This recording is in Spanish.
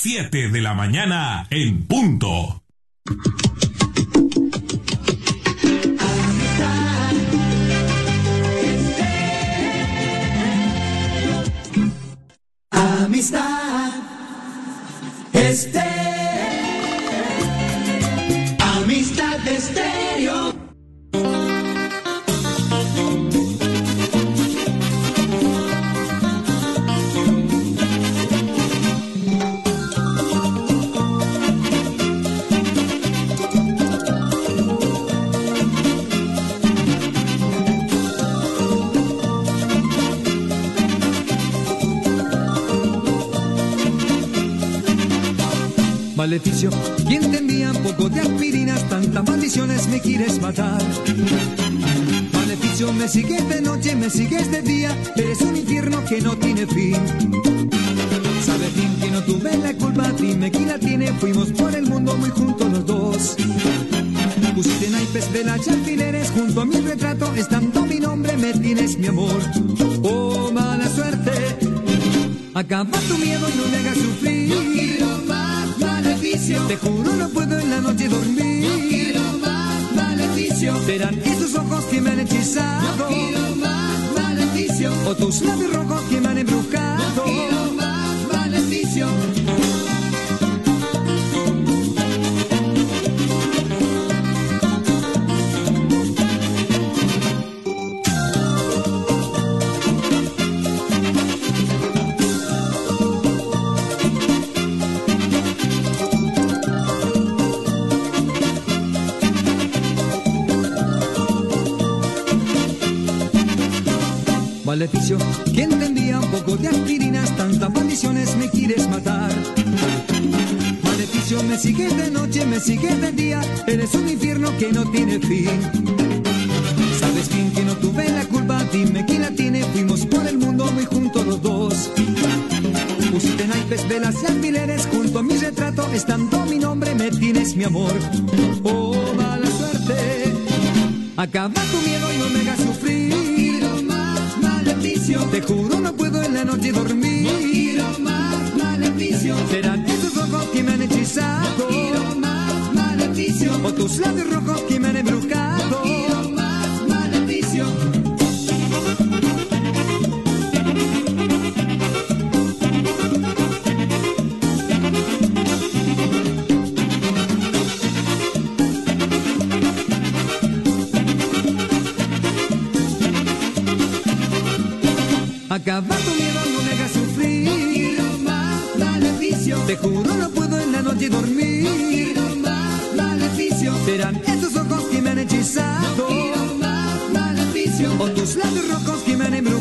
7 de la mañana en punto. Amistad Amistad Estéreo. Maleficio, ¿quién te envía un poco de aspirinas? Tantas maldiciones me quieres matar. Maleficio, me sigues de noche, me sigues de día, eres un infierno que no tiene fin. Sabes bien que no tuve la culpa, dime quién la tiene, fuimos por el mundo muy juntos los dos. Pusiste naipes, velas y alfileres junto a mi retrato, estando mi nombre me tienes mi amor. Oh, mala suerte, acaba tu miedo y no me hagas sufrir. No quiero más maleficio, te juro no puedo en la noche dormir. no quiero más maleficio, serán esos ojos que me han hechizado. no quiero más maleficio, o tus labios rojos que me han embrujado. no quiero más maleficio. Maleficio, ¿quién te envía un poco de aspirinas? Tantas maldiciones me quieres matar. Maleficio, me sigues de noche, me sigues de día, eres un infierno que no tiene fin. Sabes bien que no tuve la culpa, dime quién la tiene, fuimos por el mundo muy juntos los dos. Pusiste naipes, velas y alfileres junto a mi retrato, estando mi nombre me tienes mi amor. Oh, mala suerte, acaba tu miedo y no me hagas sufrir. Te juro no puedo en la noche dormir. No quiero más maleficio, serán esos ojos que me han hechizado. no quiero más maleficio, o tus labios rojos que me han embrujado. no quiero más maleficio. Acaba tu miedo, no me hagas sufrir. No quiero más maleficio, te juro no puedo en la noche dormir. no quiero más maleficio, serán esos ojos que me han hechizado. no quiero más maleficio, o tus labios rojos que me han embrujado.